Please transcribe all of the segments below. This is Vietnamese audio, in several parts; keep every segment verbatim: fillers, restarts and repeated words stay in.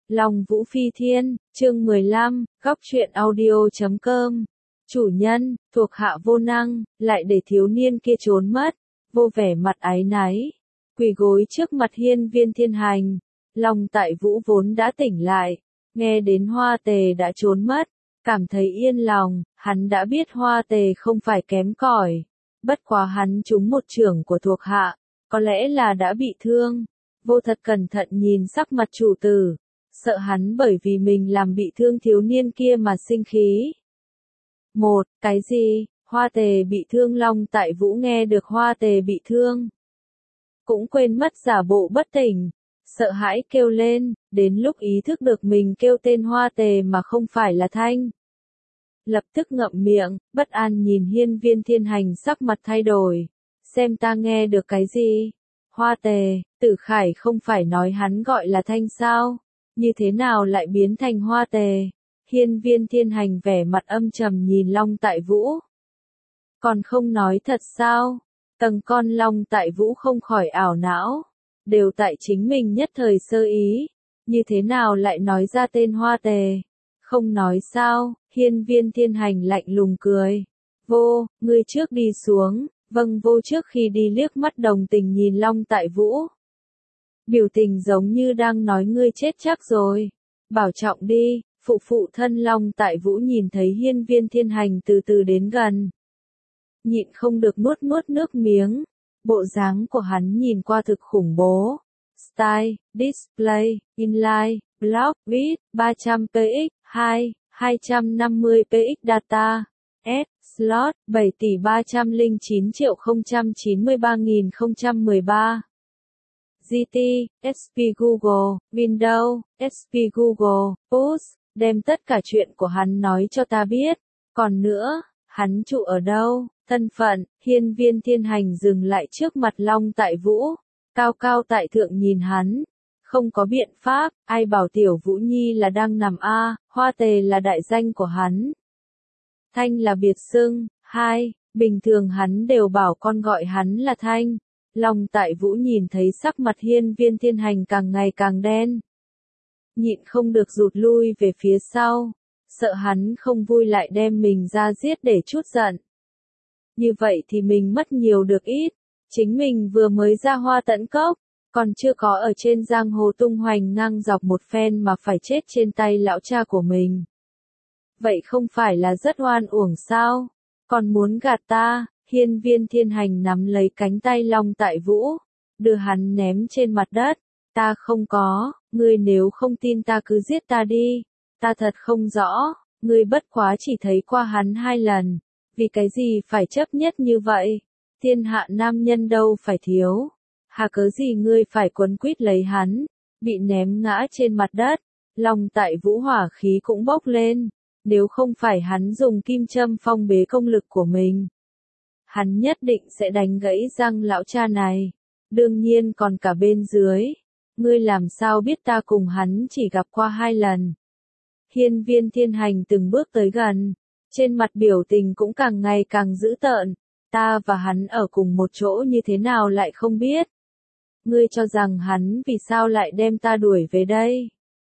Long Vũ Phi Thiên, chương mười lăm, góc truyện audio chấm com. Chủ nhân, thuộc hạ vô năng, lại để thiếu niên kia trốn mất, vô vẻ mặt áy náy, quỳ gối trước mặt hiên viên thiên hành. Long Tại Vũ vốn đã tỉnh lại, nghe đến Hoa Tề đã trốn mất, cảm thấy yên lòng, hắn đã biết Hoa Tề không phải kém cỏi, bất quá hắn trúng một chưởng của thuộc hạ, có lẽ là đã bị thương. Vô Thật cẩn thận nhìn sắc mặt chủ tử, sợ hắn bởi vì mình làm bị thương thiếu niên kia mà sinh khí. Một, cái gì? Hoa Tề bị thương? Long Tại Vũ nghe được Hoa Tề bị thương, cũng quên mất giả bộ bất tỉnh, sợ hãi kêu lên, đến lúc ý thức được mình kêu tên Hoa Tề mà không phải là Thanh. Lập tức ngậm miệng, bất an nhìn hiên viên thiên hành, sắc mặt thay đổi, xem ta nghe được cái gì? Hoa Tề, Tử Khải không phải nói hắn gọi là Thanh sao? Như thế nào lại biến thành Hoa Tề? Hiên viên thiên hành vẻ mặt âm trầm nhìn Long Tại Vũ. Còn không nói thật sao? Tầng con Long Tại Vũ không khỏi ảo não. Đều tại chính mình nhất thời sơ ý. Như thế nào lại nói ra tên Hoa Tề? Không nói sao? Hiên viên thiên hành lạnh lùng cười. Vô, ngươi trước đi xuống. Vâng. Vô trước khi đi liếc mắt đồng tình nhìn Long Tại Vũ. Biểu tình giống như đang nói ngươi chết chắc rồi. Bảo trọng đi. Phụ phụ thân Long Tại Vũ nhìn thấy hiên viên thiên hành từ từ đến gần, nhịn không được nuốt nuốt nước miếng. Bộ dáng của hắn nhìn qua thực khủng bố. Style, Display, Inline, Block, Viết, ba trăm pê ích, hai, hai trăm năm mươi pê ích Data, S, Slot, bảy tỷ ba trăm lẻ chín triệu không trăm chín mươi ba nghìn không trăm mười ba. giê tê, ét pê Google, Windows, ét pê Google, Post, đem tất cả chuyện của hắn nói cho ta biết. Còn nữa, hắn trụ ở đâu, thân phận? Hiên viên thiên hành dừng lại trước mặt Long Tại Vũ, cao cao tại thượng nhìn hắn. Không có biện pháp, ai bảo tiểu Vũ Nhi là đang nằm a, Hoa Tề là đại danh của hắn. Thanh là biệt xưng. Hai, bình thường hắn đều bảo con gọi hắn là Thanh. Long Tại Vũ nhìn thấy sắc mặt hiên viên thiên hành càng ngày càng đen, nhịn không được rụt lui về phía sau, sợ hắn không vui lại đem mình ra giết để trút giận. Như vậy thì mình mất nhiều được ít, chính mình vừa mới ra Hoa Tẫn Cốc, còn chưa có ở trên giang hồ tung hoành ngang dọc một phen mà phải chết trên tay lão cha của mình. Vậy không phải là rất oan uổng sao? Còn muốn gạt ta? Hiên viên thiên hành nắm lấy cánh tay Long Tại Vũ, đưa hắn ném trên mặt đất. Ta không có, ngươi nếu không tin ta cứ giết ta đi. Ta thật không rõ, ngươi bất quá chỉ thấy qua hắn hai lần, vì cái gì phải chấp nhất như vậy? Thiên hạ nam nhân đâu phải thiếu, hà cớ gì ngươi phải quấn quýt lấy hắn? Bị ném ngã trên mặt đất, Long Tại Vũ hỏa khí cũng bốc lên, nếu không phải hắn dùng kim châm phong bế công lực của mình, hắn nhất định sẽ đánh gãy răng lão cha này. Đương nhiên còn cả bên dưới. Ngươi làm sao biết ta cùng hắn chỉ gặp qua hai lần? Hiên viên thiên hành từng bước tới gần, trên mặt biểu tình cũng càng ngày càng dữ tợn. Ta và hắn ở cùng một chỗ như thế nào lại không biết? Ngươi cho rằng hắn vì sao lại đem ta đuổi về đây?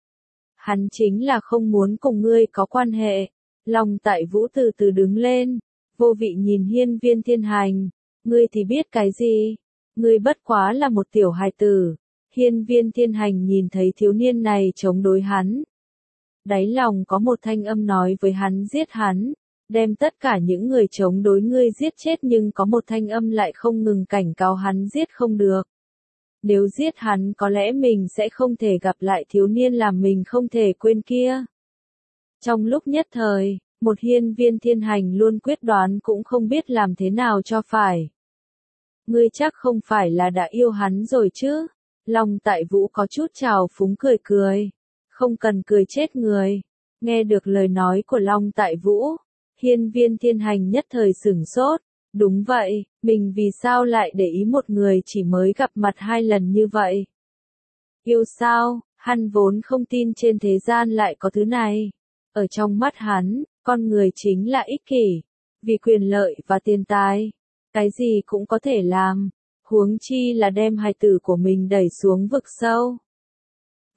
Hắn chính là không muốn cùng ngươi có quan hệ. Long Tại Vũ từ từ đứng lên, vô vị nhìn hiên viên thiên hành. Ngươi thì biết cái gì? Ngươi bất quá là một tiểu hài tử. Hiên viên thiên hành nhìn thấy thiếu niên này chống đối hắn. Đáy lòng có một thanh âm nói với hắn giết hắn, đem tất cả những người chống đối ngươi giết chết, nhưng có một thanh âm lại không ngừng cảnh cáo hắn giết không được. Nếu giết hắn có lẽ mình sẽ không thể gặp lại thiếu niên làm mình không thể quên kia. Trong lúc nhất thời, một hiên viên thiên hành luôn quyết đoán cũng không biết làm thế nào cho phải. Ngươi chắc không phải là đã yêu hắn rồi chứ? Long Tại Vũ có chút trào phúng cười cười. Không cần cười chết người. Nghe được lời nói của Long Tại Vũ, hiên viên thiên hành nhất thời sửng sốt. Đúng vậy, mình vì sao lại để ý một người chỉ mới gặp mặt hai lần như vậy? Yêu sao? Hắn vốn không tin trên thế gian lại có thứ này. Ở trong mắt hắn, con người chính là ích kỷ, vì quyền lợi và tiền tài, cái gì cũng có thể làm. Huống chi là đem hài tử của mình đẩy xuống vực sâu.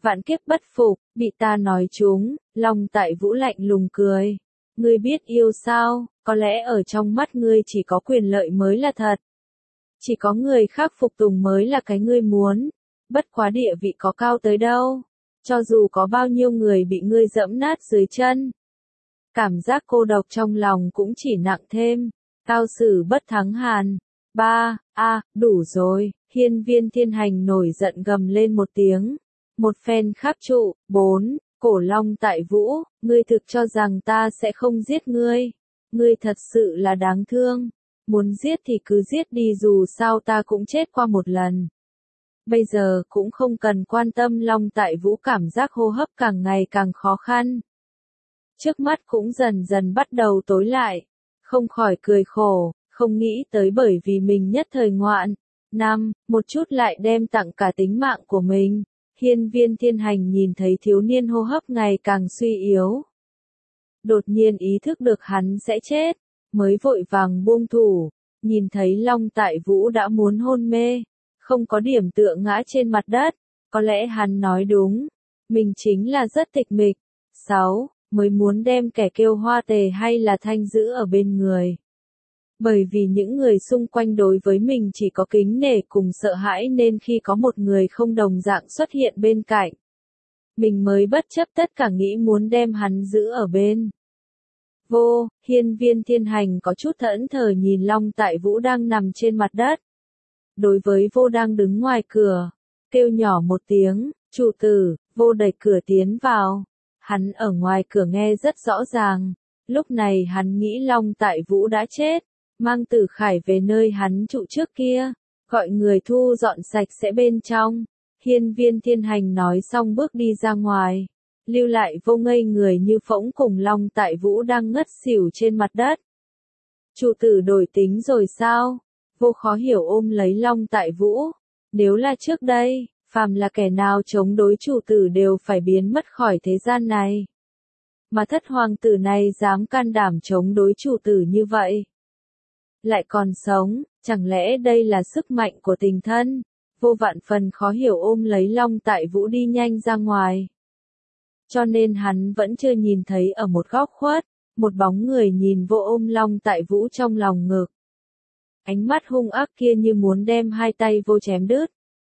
Vạn kiếp bất phục, bị ta nói trúng, Long Tại Vũ lạnh lùng cười. Ngươi biết yêu sao, có lẽ ở trong mắt ngươi chỉ có quyền lợi mới là thật. Chỉ có người khác phục tùng mới là cái ngươi muốn. Bất quá địa vị có cao tới đâu. Cho dù có bao nhiêu người bị ngươi dẫm nát dưới chân. Cảm giác cô độc trong lòng cũng chỉ nặng thêm. Cao sử bất thắng hàn. Ba, a, đủ rồi, hiên viên thiên hành nổi giận gầm lên một tiếng. Một phen khắc trụ. Bốn, cổ Long Tại Vũ, ngươi thực cho rằng ta sẽ không giết ngươi. Ngươi thật sự là đáng thương. Muốn giết thì cứ giết đi, dù sao ta cũng chết qua một lần. Bây giờ cũng không cần quan tâm. Long Tại Vũ cảm giác hô hấp càng ngày càng khó khăn. Trước mắt cũng dần dần bắt đầu tối lại. Không khỏi cười khổ, không nghĩ tới bởi vì mình nhất thời ngoạn. Năm, một chút lại đem tặng cả tính mạng của mình. Hiên viên thiên hành nhìn thấy thiếu niên hô hấp ngày càng suy yếu. Đột nhiên ý thức được hắn sẽ chết, mới vội vàng buông thủ, nhìn thấy Long Tại Vũ đã muốn hôn mê, không có điểm tựa ngã trên mặt đất, có lẽ hắn nói đúng, mình chính là rất tịch mịch. Sáu, mới muốn đem kẻ kêu hoa tề hay là thanh giữ ở bên người. Bởi vì những người xung quanh đối với mình chỉ có kính nể cùng sợ hãi nên khi có một người không đồng dạng xuất hiện bên cạnh. Mình mới bất chấp tất cả nghĩ muốn đem hắn giữ ở bên. Vô, hiên viên thiên hành có chút thẫn thờ nhìn Long Tại Vũ đang nằm trên mặt đất. Đối với vô đang đứng ngoài cửa, kêu nhỏ một tiếng, chủ tử, vô đẩy cửa tiến vào. Hắn ở ngoài cửa nghe rất rõ ràng, lúc này hắn nghĩ Long Tại Vũ đã chết. Mang Tử Khải về nơi hắn trụ trước kia, gọi người thu dọn sạch sẽ bên trong. Hiên viên thiên hành nói xong bước đi ra ngoài, lưu lại vô ngây người như phỗng cùng Long Tại Vũ đang ngất xỉu trên mặt đất. Chủ tử đổi tính rồi sao? Vô khó hiểu ôm lấy Long Tại Vũ. Nếu là trước đây, phàm là kẻ nào chống đối chủ tử đều phải biến mất khỏi thế gian này. Mà thất hoàng tử này dám can đảm chống đối chủ tử như vậy. Lại còn sống, chẳng lẽ đây là sức mạnh của tình thân? Vô vạn phần khó hiểu ôm lấy Long Tại Vũ đi nhanh ra ngoài. Cho nên hắn vẫn chưa nhìn thấy ở một góc khuất, một bóng người nhìn vô ôm Long Tại Vũ trong lòng ngực. Ánh mắt hung ác kia như muốn đem hai tay vô chém đứt.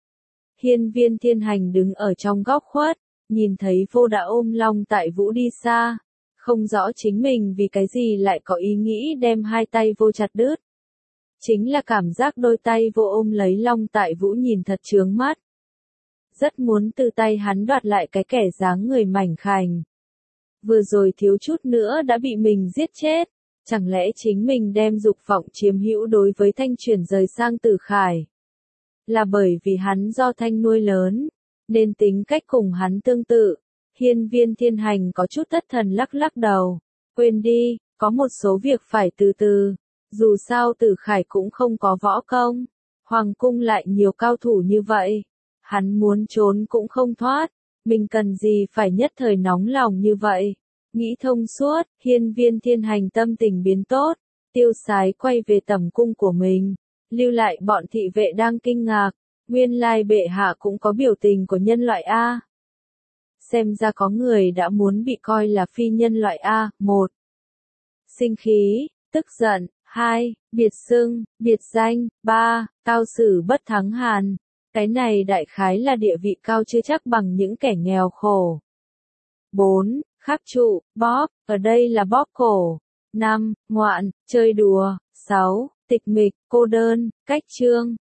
Hiên viên thiên hành đứng ở trong góc khuất, nhìn thấy vô đã ôm Long Tại Vũ đi xa. Không rõ chính mình vì cái gì lại có ý nghĩ đem hai tay vô chặt đứt. Chính là cảm giác đôi tay vô ôm lấy Long Tại Vũ nhìn thật chướng mắt. Rất muốn từ tay hắn đoạt lại cái kẻ dáng người mảnh khảnh. Vừa rồi thiếu chút nữa đã bị mình giết chết. Chẳng lẽ chính mình đem dục vọng chiếm hữu đối với Thanh chuyển rời sang Tử Khải. Là bởi vì hắn do Thanh nuôi lớn, nên tính cách cùng hắn tương tự. Hiên viên thiên hành có chút thất thần lắc lắc đầu. Quên đi, có một số việc phải từ từ. Dù sao Tử Khải cũng không có võ công. Hoàng cung lại nhiều cao thủ như vậy. Hắn muốn trốn cũng không thoát. Mình cần gì phải nhất thời nóng lòng như vậy. Nghĩ thông suốt, hiên viên thiên hành tâm tình biến tốt. Tiêu sái quay về tẩm cung của mình. Lưu lại bọn thị vệ đang kinh ngạc. Nguyên lai bệ hạ cũng có biểu tình của nhân loại A. Xem ra có người đã muốn bị coi là phi nhân loại A. Một, sinh khí, tức giận. Hai, biệt xưng, biệt danh. Ba, cao sử bất thắng hàn. Cái này đại khái là địa vị cao chưa chắc bằng những kẻ nghèo khổ. Bốn, khắc trụ, bóp, ở đây là bóp cổ. Năm, ngoạn, chơi đùa. Sáu, tịch mịch, cô đơn, cách chương.